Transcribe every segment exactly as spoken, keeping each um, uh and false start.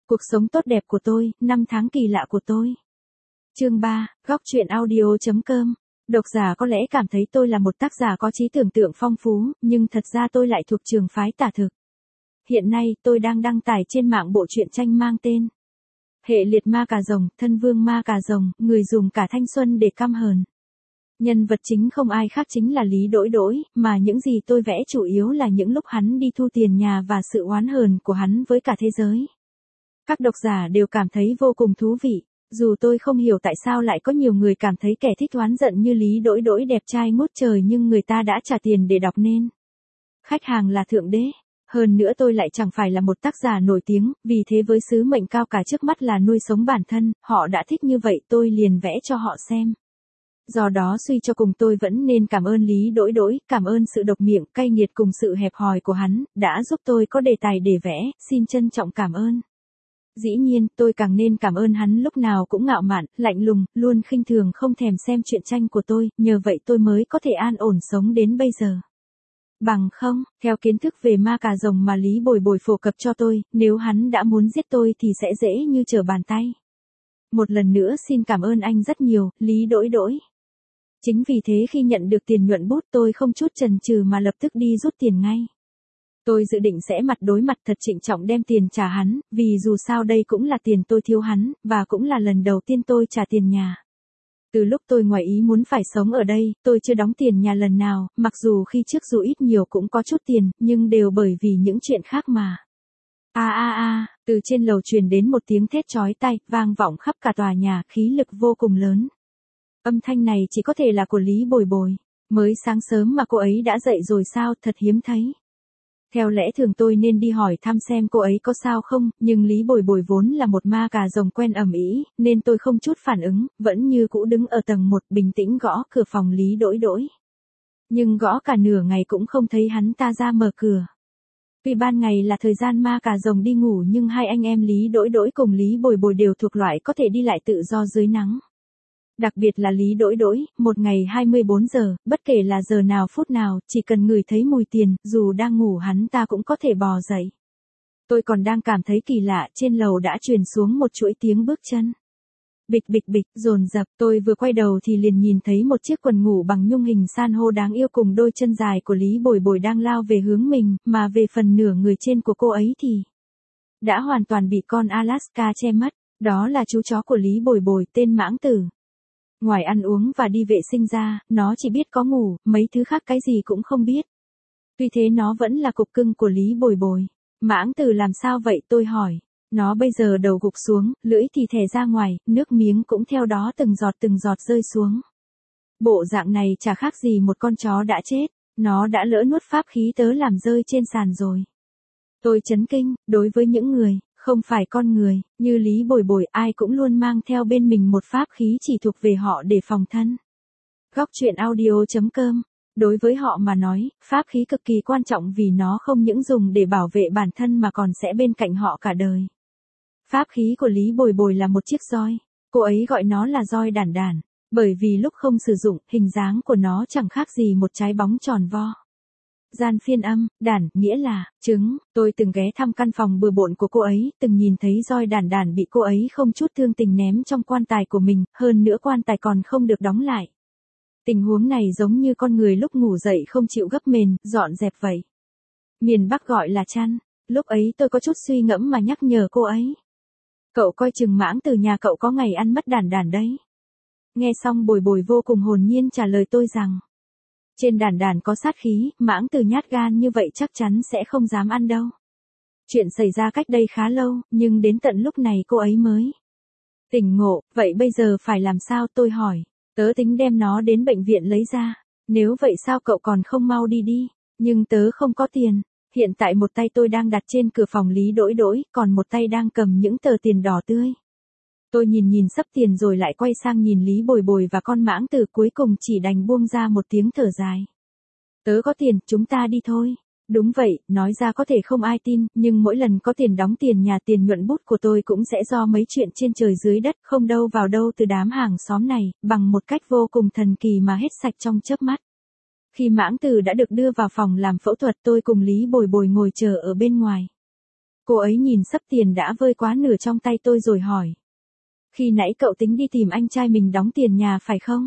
Cuộc sống tốt đẹp của tôi, năm tháng kỳ lạ của tôi. Chương ba, góc truyện audio.com. Độc giả có lẽ cảm thấy tôi là một tác giả có trí tưởng tượng phong phú, nhưng thật ra tôi lại thuộc trường phái tả thực. Hiện nay, tôi đang đăng tải trên mạng bộ truyện tranh mang tên Hệ liệt ma cà rồng, thân vương ma cà rồng, người dùng cả thanh xuân để căm hờn. Nhân vật chính không ai khác chính là Lý Đỗi Đỗi, mà những gì tôi vẽ chủ yếu là những lúc hắn đi thu tiền nhà và sự oán hờn của hắn với cả thế giới. Các độc giả đều cảm thấy vô cùng thú vị, dù tôi không hiểu tại sao lại có nhiều người cảm thấy kẻ thích oán giận như Lý Đỗi Đỗi đẹp trai ngút trời nhưng người ta đã trả tiền để đọc nên. Khách hàng là thượng đế. Hơn nữa tôi lại chẳng phải là một tác giả nổi tiếng, vì thế với sứ mệnh cao cả trước mắt là nuôi sống bản thân, họ đã thích như vậy tôi liền vẽ cho họ xem. Do đó suy cho cùng tôi vẫn nên cảm ơn Lý Đỗi Đỗi, cảm ơn sự độc miệng, cay nghiệt cùng sự hẹp hòi của hắn, đã giúp tôi có đề tài để vẽ, xin trân trọng cảm ơn. Dĩ nhiên, tôi càng nên cảm ơn hắn lúc nào cũng ngạo mạn, lạnh lùng, luôn khinh thường không thèm xem truyện tranh của tôi, nhờ vậy tôi mới có thể an ổn sống đến bây giờ. Bằng không, theo kiến thức về ma cà rồng mà Lý Bồi Bồi phổ cập cho tôi, nếu hắn đã muốn giết tôi thì sẽ dễ như trở bàn tay. Một lần nữa xin cảm ơn anh rất nhiều, Lý Đỗi Đỗi. Chính vì thế khi nhận được tiền nhuận bút tôi không chút chần chừ mà lập tức đi rút tiền ngay. Tôi dự định sẽ mặt đối mặt thật trịnh trọng đem tiền trả hắn, vì dù sao đây cũng là tiền tôi thiếu hắn, và cũng là lần đầu tiên tôi trả tiền nhà. Từ lúc tôi ngoài ý muốn phải sống ở đây, tôi chưa đóng tiền nhà lần nào, mặc dù khi trước dù ít nhiều cũng có chút tiền, nhưng đều bởi vì những chuyện khác mà. A a a, từ trên lầu truyền đến một tiếng thét chói tai, vang vọng khắp cả tòa nhà, khí lực vô cùng lớn. Âm thanh này chỉ có thể là của Lý Bồi Bồi. Mới sáng sớm mà cô ấy đã dậy rồi sao, thật hiếm thấy. Theo lẽ thường tôi nên đi hỏi thăm xem cô ấy có sao không, nhưng Lý Bồi Bồi vốn là một ma cà rồng quen ầm ĩ, nên tôi không chút phản ứng, vẫn như cũ đứng ở tầng một bình tĩnh gõ cửa phòng Lý Đỗi Đỗi. Nhưng gõ cả nửa ngày cũng không thấy hắn ta ra mở cửa. Vì ban ngày là thời gian ma cà rồng đi ngủ nhưng hai anh em Lý Đỗi Đỗi cùng Lý Bồi Bồi đều thuộc loại có thể đi lại tự do dưới nắng. Đặc biệt là Lý Đỗi Đỗi, một ngày hai mươi bốn giờ, bất kể là giờ nào phút nào, chỉ cần ngửi thấy mùi tiền, dù đang ngủ hắn ta cũng có thể bò dậy. Tôi còn đang cảm thấy kỳ lạ, trên lầu đã truyền xuống một chuỗi tiếng bước chân. Bịch bịch bịch, dồn dập, tôi vừa quay đầu thì liền nhìn thấy một chiếc quần ngủ bằng nhung hình san hô đáng yêu cùng đôi chân dài của Lý Bồi Bồi đang lao về hướng mình, mà về phần nửa người trên của cô ấy thì đã hoàn toàn bị con Alaska che mất, đó là chú chó của Lý Bồi Bồi tên Mãng Tử. Ngoài ăn uống và đi vệ sinh ra, nó chỉ biết có ngủ, mấy thứ khác cái gì cũng không biết. Tuy thế nó vẫn là cục cưng của Lý Bồi Bồi. Mãng Tử làm sao vậy tôi hỏi. Nó bây giờ đầu gục xuống, lưỡi thì thè ra ngoài, nước miếng cũng theo đó từng giọt từng giọt rơi xuống. Bộ dạng này chả khác gì một con chó đã chết, nó đã lỡ nuốt pháp khí tớ làm rơi trên sàn rồi. Tôi chấn kinh, đối với những người không phải con người, như Lý Bồi Bồi ai cũng luôn mang theo bên mình một pháp khí chỉ thuộc về họ để phòng thân. Góc truyện audio.com. Đối với họ mà nói, pháp khí cực kỳ quan trọng vì nó không những dùng để bảo vệ bản thân mà còn sẽ bên cạnh họ cả đời. Pháp khí của Lý Bồi Bồi là một chiếc roi. Cô ấy gọi nó là roi đản đản, bởi vì lúc không sử dụng, hình dáng của nó chẳng khác gì một trái bóng tròn vo. Gian phiên âm, đản, nghĩa là, trứng, tôi từng ghé thăm căn phòng bừa bộn của cô ấy, từng nhìn thấy roi đản đản bị cô ấy không chút thương tình ném trong quan tài của mình, hơn nữa quan tài còn không được đóng lại. Tình huống này giống như con người lúc ngủ dậy không chịu gấp mền, dọn dẹp vậy. Miền Bắc gọi là chăn, lúc ấy tôi có chút suy ngẫm mà nhắc nhở cô ấy. Cậu coi chừng Mãng Từ nhà cậu có ngày ăn mất đản đản đấy. Nghe xong Bồi Bồi vô cùng hồn nhiên trả lời tôi rằng. Trên đản đản có sát khí, Mãng Từ nhát gan như vậy chắc chắn sẽ không dám ăn đâu. Chuyện xảy ra cách đây khá lâu, nhưng đến tận lúc này cô ấy mới tỉnh ngộ, vậy bây giờ phải làm sao tôi hỏi. Tớ tính đem nó đến bệnh viện lấy ra, nếu vậy sao cậu còn không mau đi đi, nhưng tớ không có tiền. Hiện tại một tay tôi đang đặt trên cửa phòng Lý Đỗi Đỗi, còn một tay đang cầm những tờ tiền đỏ tươi. Tôi nhìn nhìn sắp tiền rồi lại quay sang nhìn Lý Bồi Bồi và con Mãng Từ cuối cùng chỉ đành buông ra một tiếng thở dài. Tớ có tiền, chúng ta đi thôi. Đúng vậy, nói ra có thể không ai tin, nhưng mỗi lần có tiền đóng tiền nhà tiền nhuận bút của tôi cũng sẽ do mấy chuyện trên trời dưới đất không đâu vào đâu từ đám hàng xóm này, bằng một cách vô cùng thần kỳ mà hết sạch trong chớp mắt. Khi Mãng Từ đã được đưa vào phòng làm phẫu thuật tôi cùng Lý Bồi Bồi ngồi chờ ở bên ngoài. Cô ấy nhìn xấp tiền đã vơi quá nửa trong tay tôi rồi hỏi. Khi nãy cậu tính đi tìm anh trai mình đóng tiền nhà phải không?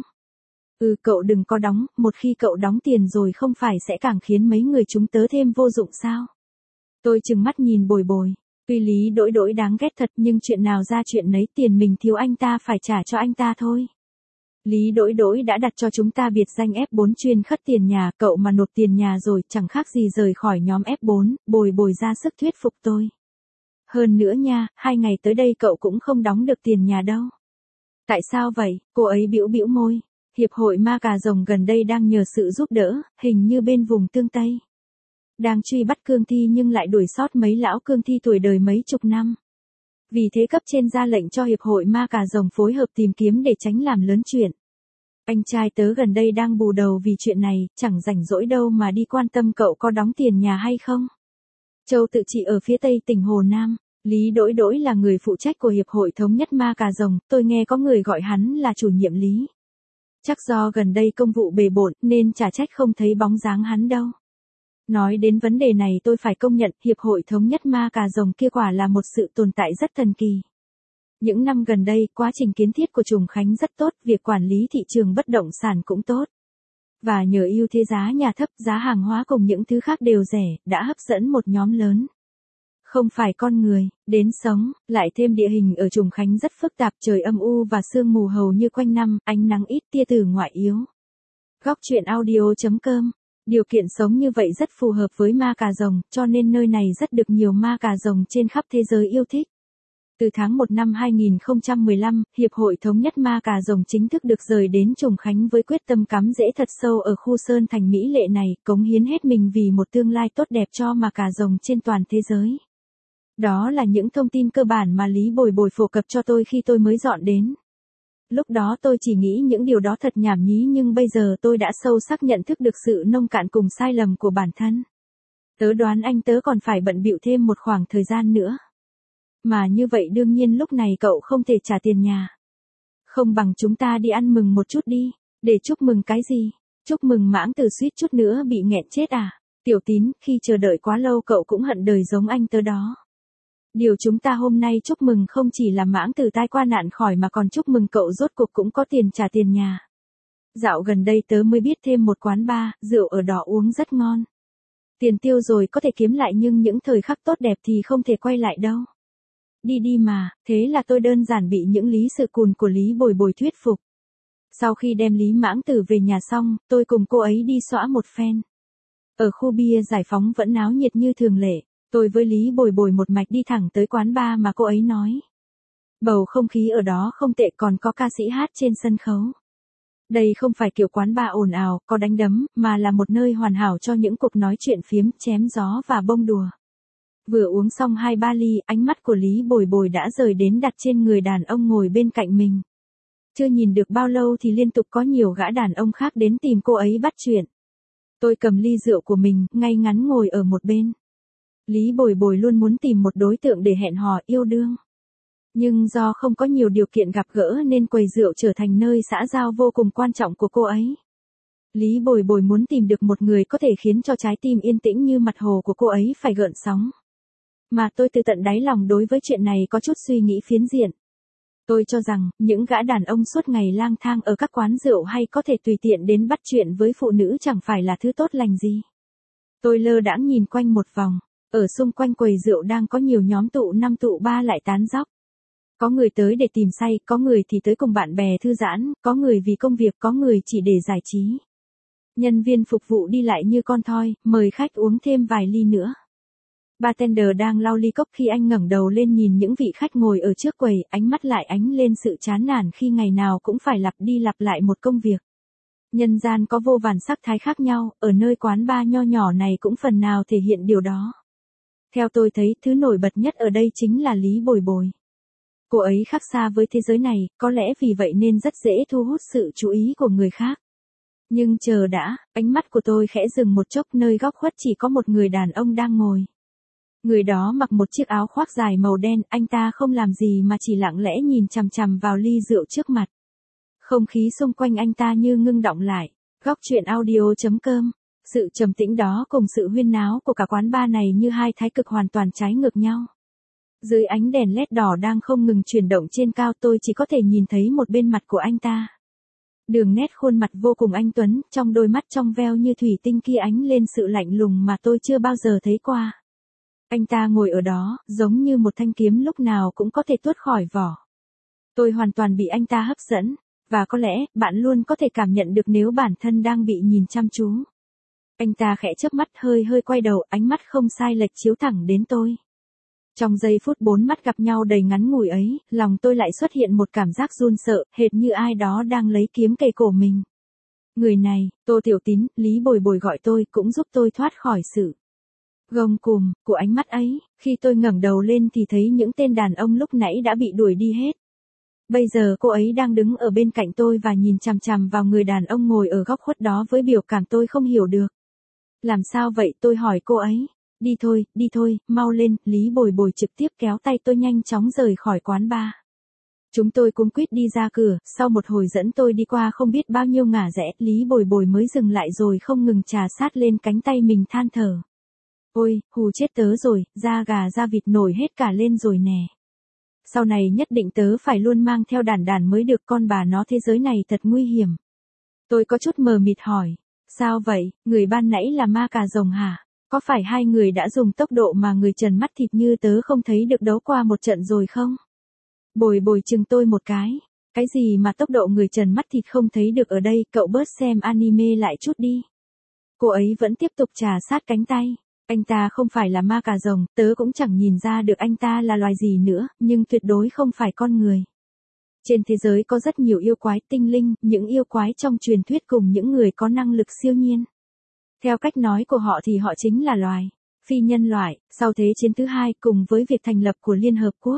Ừ, cậu đừng có đóng, một khi cậu đóng tiền rồi không phải sẽ càng khiến mấy người chúng tớ thêm vô dụng sao? Tôi trừng mắt nhìn Bồi Bồi. Tuy Lý Đỗi Đỗi đáng ghét thật nhưng chuyện nào ra chuyện nấy, tiền mình thiếu anh ta phải trả cho anh ta thôi. Lý Đỗi Đỗi đã đặt cho chúng ta biệt danh ép bốn chuyên khất tiền nhà, cậu mà nộp tiền nhà rồi chẳng khác gì rời khỏi nhóm ép bốn, Bồi Bồi ra sức thuyết phục tôi. Hơn nữa nha, hai ngày tới đây cậu cũng không đóng được tiền nhà đâu. Tại sao vậy? Cô ấy bĩu bĩu môi. Hiệp hội ma cà rồng gần đây đang nhờ sự giúp đỡ, hình như bên vùng Tương Tây. Đang truy bắt cương thi nhưng lại đuổi sót mấy lão cương thi tuổi đời mấy chục năm. Vì thế cấp trên ra lệnh cho hiệp hội ma cà rồng phối hợp tìm kiếm để tránh làm lớn chuyện. Anh trai tớ gần đây đang bù đầu vì chuyện này, chẳng rảnh rỗi đâu mà đi quan tâm cậu có đóng tiền nhà hay không. Châu Tự Trị ở phía tây tỉnh Hồ Nam. Lý Đỗi Đỗi là người phụ trách của Hiệp hội Thống nhất Ma Cà Rồng, tôi nghe có người gọi hắn là chủ nhiệm Lý. Chắc do gần đây công vụ bề bộn nên chả trách không thấy bóng dáng hắn đâu. Nói đến vấn đề này tôi phải công nhận Hiệp hội Thống nhất Ma Cà Rồng kia quả là một sự tồn tại rất thần kỳ. Những năm gần đây, quá trình kiến thiết của Trùng Khánh rất tốt, việc quản lý thị trường bất động sản cũng tốt. Và nhờ ưu thế giá nhà thấp, giá hàng hóa cùng những thứ khác đều rẻ, đã hấp dẫn một nhóm lớn. Không phải con người, đến sống, lại thêm địa hình ở Trùng Khánh rất phức tạp, trời âm u và sương mù hầu như quanh năm, ánh nắng ít, tia tử ngoại yếu. Góc truyện audio chấm com. Điều kiện sống như vậy rất phù hợp với ma cà rồng, cho nên nơi này rất được nhiều ma cà rồng trên khắp thế giới yêu thích. Từ tháng một năm hai nghìn không trăm mười lăm, Hiệp hội Thống nhất Ma Cà Rồng chính thức được rời đến Trùng Khánh với quyết tâm cắm rễ thật sâu ở khu Sơn Thành mỹ lệ này, cống hiến hết mình vì một tương lai tốt đẹp cho ma cà rồng trên toàn thế giới. Đó là những thông tin cơ bản mà Lý Bồi Bồi phổ cập cho tôi khi tôi mới dọn đến. Lúc đó tôi chỉ nghĩ những điều đó thật nhảm nhí nhưng bây giờ tôi đã sâu sắc nhận thức được sự nông cạn cùng sai lầm của bản thân. Tớ đoán anh tớ còn phải bận bịu thêm một khoảng thời gian nữa. Mà như vậy đương nhiên lúc này cậu không thể trả tiền nhà. Không bằng chúng ta đi ăn mừng một chút đi. Để chúc mừng cái gì? Chúc mừng Mãng Từ suýt chút nữa bị nghẹn chết à? Tiểu Tín, khi chờ đợi quá lâu cậu cũng hận đời giống anh tớ đó. Điều chúng ta hôm nay chúc mừng không chỉ là Mãng Từ tai qua nạn khỏi mà còn chúc mừng cậu rốt cuộc cũng có tiền trả tiền nhà. Dạo gần đây tớ mới biết thêm một quán bar, rượu ở đó uống rất ngon. Tiền tiêu rồi có thể kiếm lại nhưng những thời khắc tốt đẹp thì không thể quay lại đâu. Đi đi mà, thế là tôi đơn giản bị những lý sự cùn của Lý Bồi Bồi thuyết phục. Sau khi đem Lý Mãng Từ về nhà xong, tôi cùng cô ấy đi xõa một phen. Ở khu bia Giải Phóng vẫn náo nhiệt như thường lệ, tôi với Lý Bồi Bồi một mạch đi thẳng tới quán bar mà cô ấy nói. Bầu không khí ở đó không tệ, còn có ca sĩ hát trên sân khấu. Đây không phải kiểu quán bar ồn ào, có đánh đấm, mà là một nơi hoàn hảo cho những cuộc nói chuyện phiếm, chém gió và bông đùa. Vừa uống xong hai ba ly, ánh mắt của Lý Bồi Bồi đã rời đến đặt trên người đàn ông ngồi bên cạnh mình. Chưa nhìn được bao lâu thì liên tục có nhiều gã đàn ông khác đến tìm cô ấy bắt chuyện. Tôi cầm ly rượu của mình, ngay ngắn ngồi ở một bên. Lý Bồi Bồi luôn muốn tìm một đối tượng để hẹn hò yêu đương. Nhưng do không có nhiều điều kiện gặp gỡ nên quầy rượu trở thành nơi xã giao vô cùng quan trọng của cô ấy. Lý Bồi Bồi muốn tìm được một người có thể khiến cho trái tim yên tĩnh như mặt hồ của cô ấy phải gợn sóng. Mà tôi từ tận đáy lòng đối với chuyện này có chút suy nghĩ phiến diện. Tôi cho rằng, những gã đàn ông suốt ngày lang thang ở các quán rượu hay có thể tùy tiện đến bắt chuyện với phụ nữ chẳng phải là thứ tốt lành gì. Tôi lơ đãng nhìn quanh một vòng, ở xung quanh quầy rượu đang có nhiều nhóm tụ năm tụ ba lại tán dóc. Có người tới để tìm say, có người thì tới cùng bạn bè thư giãn, có người vì công việc, có người chỉ để giải trí. Nhân viên phục vụ đi lại như con thoi, mời khách uống thêm vài ly nữa. Bartender đang lau ly cốc khi anh ngẩng đầu lên nhìn những vị khách ngồi ở trước quầy, ánh mắt lại ánh lên sự chán nản khi ngày nào cũng phải lặp đi lặp lại một công việc. Nhân gian có vô vàn sắc thái khác nhau, ở nơi quán bar nho nhỏ này cũng phần nào thể hiện điều đó. Theo tôi thấy, thứ nổi bật nhất ở đây chính là Lý Bồi Bồi. Cô ấy khác xa với thế giới này, có lẽ vì vậy nên rất dễ thu hút sự chú ý của người khác. Nhưng chờ đã, ánh mắt của tôi khẽ dừng một chốc, nơi góc khuất chỉ có một người đàn ông đang ngồi. Người đó mặc một chiếc áo khoác dài màu đen, anh ta không làm gì mà chỉ lặng lẽ nhìn chằm chằm vào ly rượu trước mặt. Không khí xung quanh anh ta như ngưng đọng lại. Góc truyện audio chấm com. Sự trầm tĩnh đó cùng sự huyên náo của cả quán bar này như hai thái cực hoàn toàn trái ngược nhau. Dưới ánh đèn led đỏ đang không ngừng chuyển động trên cao, tôi chỉ có thể nhìn thấy một bên mặt của anh ta. Đường nét khuôn mặt vô cùng anh tuấn, trong đôi mắt trong veo như thủy tinh kia ánh lên sự lạnh lùng mà tôi chưa bao giờ thấy qua. Anh ta ngồi ở đó, giống như một thanh kiếm lúc nào cũng có thể tuốt khỏi vỏ. Tôi hoàn toàn bị anh ta hấp dẫn, và có lẽ, bạn luôn có thể cảm nhận được nếu bản thân đang bị nhìn chăm chú. Anh ta khẽ chớp mắt, hơi hơi quay đầu, ánh mắt không sai lệch chiếu thẳng đến tôi. Trong giây phút bốn mắt gặp nhau đầy ngắn ngủi ấy, lòng tôi lại xuất hiện một cảm giác run sợ, hệt như ai đó đang lấy kiếm kề cổ mình. Người này, Tô Tiểu Tín, Lý Bồi Bồi gọi tôi, cũng giúp tôi thoát khỏi sự gông cùm của ánh mắt ấy. Khi tôi ngẩng đầu lên thì thấy những tên đàn ông lúc nãy đã bị đuổi đi hết. Bây giờ cô ấy đang đứng ở bên cạnh tôi và nhìn chằm chằm vào người đàn ông ngồi ở góc khuất đó với biểu cảm tôi không hiểu được. Làm sao vậy, tôi hỏi cô ấy. Đi thôi, đi thôi, mau lên, Lý Bồi Bồi trực tiếp kéo tay tôi nhanh chóng rời khỏi quán bar. Chúng tôi cuống quýt đi ra cửa, sau một hồi dẫn tôi đi qua không biết bao nhiêu ngả rẽ, Lý Bồi Bồi mới dừng lại rồi không ngừng trà sát lên cánh tay mình than thở. Ôi, hù chết tớ rồi, da gà da vịt nổi hết cả lên rồi nè. Sau này nhất định tớ phải luôn mang theo đàn đàn mới được, con bà nó, thế giới này thật nguy hiểm. Tôi có chút mờ mịt hỏi, sao vậy, người ban nãy là ma cà rồng hả? Có phải hai người đã dùng tốc độ mà người trần mắt thịt như tớ không thấy được đấu qua một trận rồi không? Bồi Bồi chừng tôi một cái. Cái gì mà tốc độ người trần mắt thịt không thấy được ở đây, cậu bớt xem anime lại chút đi. Cô ấy vẫn tiếp tục trà sát cánh tay. Anh ta không phải là ma cà rồng, tớ cũng chẳng nhìn ra được anh ta là loài gì nữa, nhưng tuyệt đối không phải con người. Trên thế giới có rất nhiều yêu quái tinh linh, những yêu quái trong truyền thuyết cùng những người có năng lực siêu nhiên. Theo cách nói của họ thì họ chính là loài phi nhân loại. Sau Thế chiến thứ hai, cùng với việc thành lập của Liên Hợp Quốc,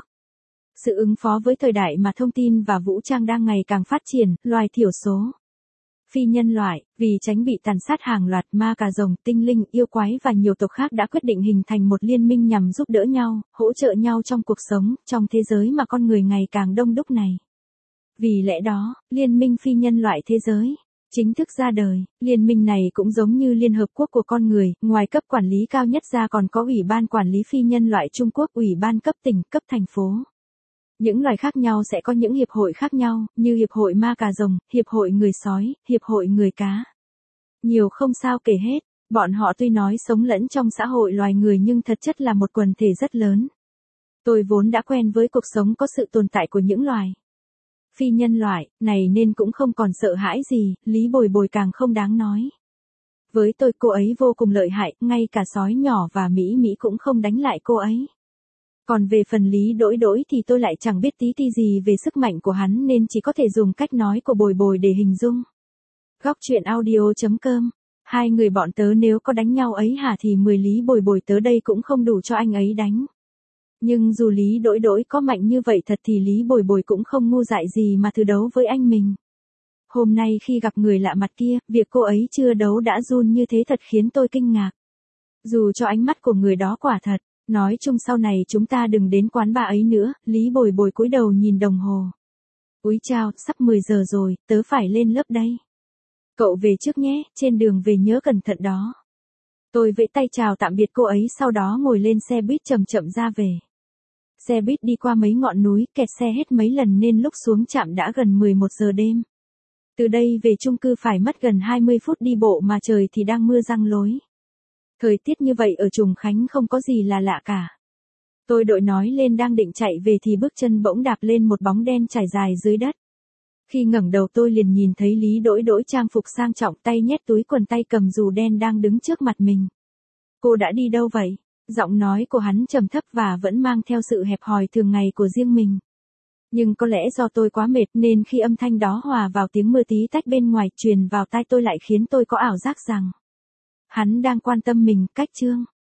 sự ứng phó với thời đại mà thông tin và vũ trang đang ngày càng phát triển, loài thiểu số phi nhân loại, vì tránh bị tàn sát hàng loạt, ma cà rồng, tinh linh, yêu quái và nhiều tộc khác đã quyết định hình thành một liên minh nhằm giúp đỡ nhau, hỗ trợ nhau trong cuộc sống, trong thế giới mà con người ngày càng đông đúc này. Vì lẽ đó, Liên minh phi nhân loại thế giới chính thức ra đời. Liên minh này cũng giống như Liên Hợp Quốc của con người, ngoài cấp quản lý cao nhất ra còn có Ủy ban Quản lý Phi nhân loại Trung Quốc, Ủy ban cấp tỉnh, cấp thành phố. Những loài khác nhau sẽ có những hiệp hội khác nhau, như Hiệp hội Ma Cà Rồng, Hiệp hội Người Sói, Hiệp hội Người Cá. Nhiều không sao kể hết, bọn họ tuy nói sống lẫn trong xã hội loài người nhưng thật chất là một quần thể rất lớn. Tôi vốn đã quen với cuộc sống có sự tồn tại của những loài phi nhân loại này nên cũng không còn sợ hãi gì, Lý Bồi Bồi càng không đáng nói. Với tôi cô ấy vô cùng lợi hại, ngay cả sói nhỏ và Mỹ Mỹ cũng không đánh lại cô ấy. Còn về phần Lý Đỗi Đỗi thì tôi lại chẳng biết tí ti gì về sức mạnh của hắn nên chỉ có thể dùng cách nói của Bồi Bồi để hình dung. Góc truyện audio chấm com. Hai người bọn tớ nếu có đánh nhau ấy hả thì mười Lý Bồi Bồi tớ đây cũng không đủ cho anh ấy đánh. Nhưng dù Lý Đỗi Đỗi có mạnh như vậy thật thì Lý Bồi Bồi cũng không ngu dại gì mà thử đấu với anh mình. Hôm nay khi gặp người lạ mặt kia, việc cô ấy chưa đấu đã run như thế thật khiến tôi kinh ngạc. Dù cho ánh mắt của người đó quả thật, nói chung sau này chúng ta đừng đến quán bar ấy nữa, Lý Bồi Bồi cúi đầu nhìn đồng hồ. Úi chao, sắp mười giờ rồi, tớ phải lên lớp đây. Cậu về trước nhé, trên đường về nhớ cẩn thận đó. Tôi vẫy tay chào tạm biệt cô ấy sau đó ngồi lên xe buýt chậm chậm ra về. Xe buýt đi qua mấy ngọn núi, kẹt xe hết mấy lần nên lúc xuống trạm đã gần mười một giờ đêm. Từ đây về chung cư phải mất gần hai mươi phút đi bộ mà trời thì đang mưa giăng lối. Thời tiết như vậy ở Trùng Khánh không có gì là lạ cả. Tôi đội nói lên đang định chạy về thì bước chân bỗng đạp lên một bóng đen trải dài dưới đất. Khi ngẩng đầu tôi liền nhìn thấy Lý Đỗi Đỗi trang phục sang trọng, tay nhét túi quần, tay cầm dù đen đang đứng trước mặt mình. Cô đã đi đâu vậy? Giọng nói của hắn trầm thấp và vẫn mang theo sự hẹp hòi thường ngày của riêng mình. Nhưng có lẽ do tôi quá mệt nên khi âm thanh đó hòa vào tiếng mưa tí tách bên ngoài truyền vào tai tôi lại khiến tôi có ảo giác rằng hắn đang quan tâm mình. Cách chương